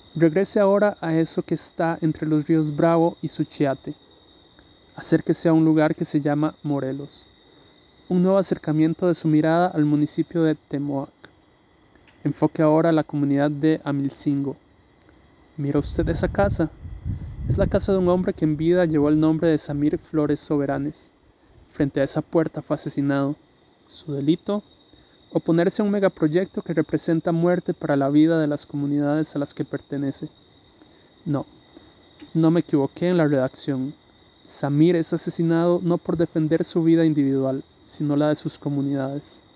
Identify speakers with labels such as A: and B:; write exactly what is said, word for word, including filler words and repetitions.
A: Regrese ahora a eso que está entre los ríos Bravo y Suchiate. Acérquese a un lugar que se llama Morelos. Un nuevo acercamiento de su mirada al municipio de Temoac. Enfoque ahora a la comunidad de Amilcingo. ¿Mira usted esa casa? Es la casa de un hombre que en vida llevó el nombre de Samir Flores Soberanes. Frente a esa puerta fue asesinado. Su delito: oponerse a un megaproyecto que representa muerte para la vida de las comunidades a las que pertenece. No, no me equivoqué en la redacción. Samir es asesinado no por defender su vida individual, sino la de sus comunidades.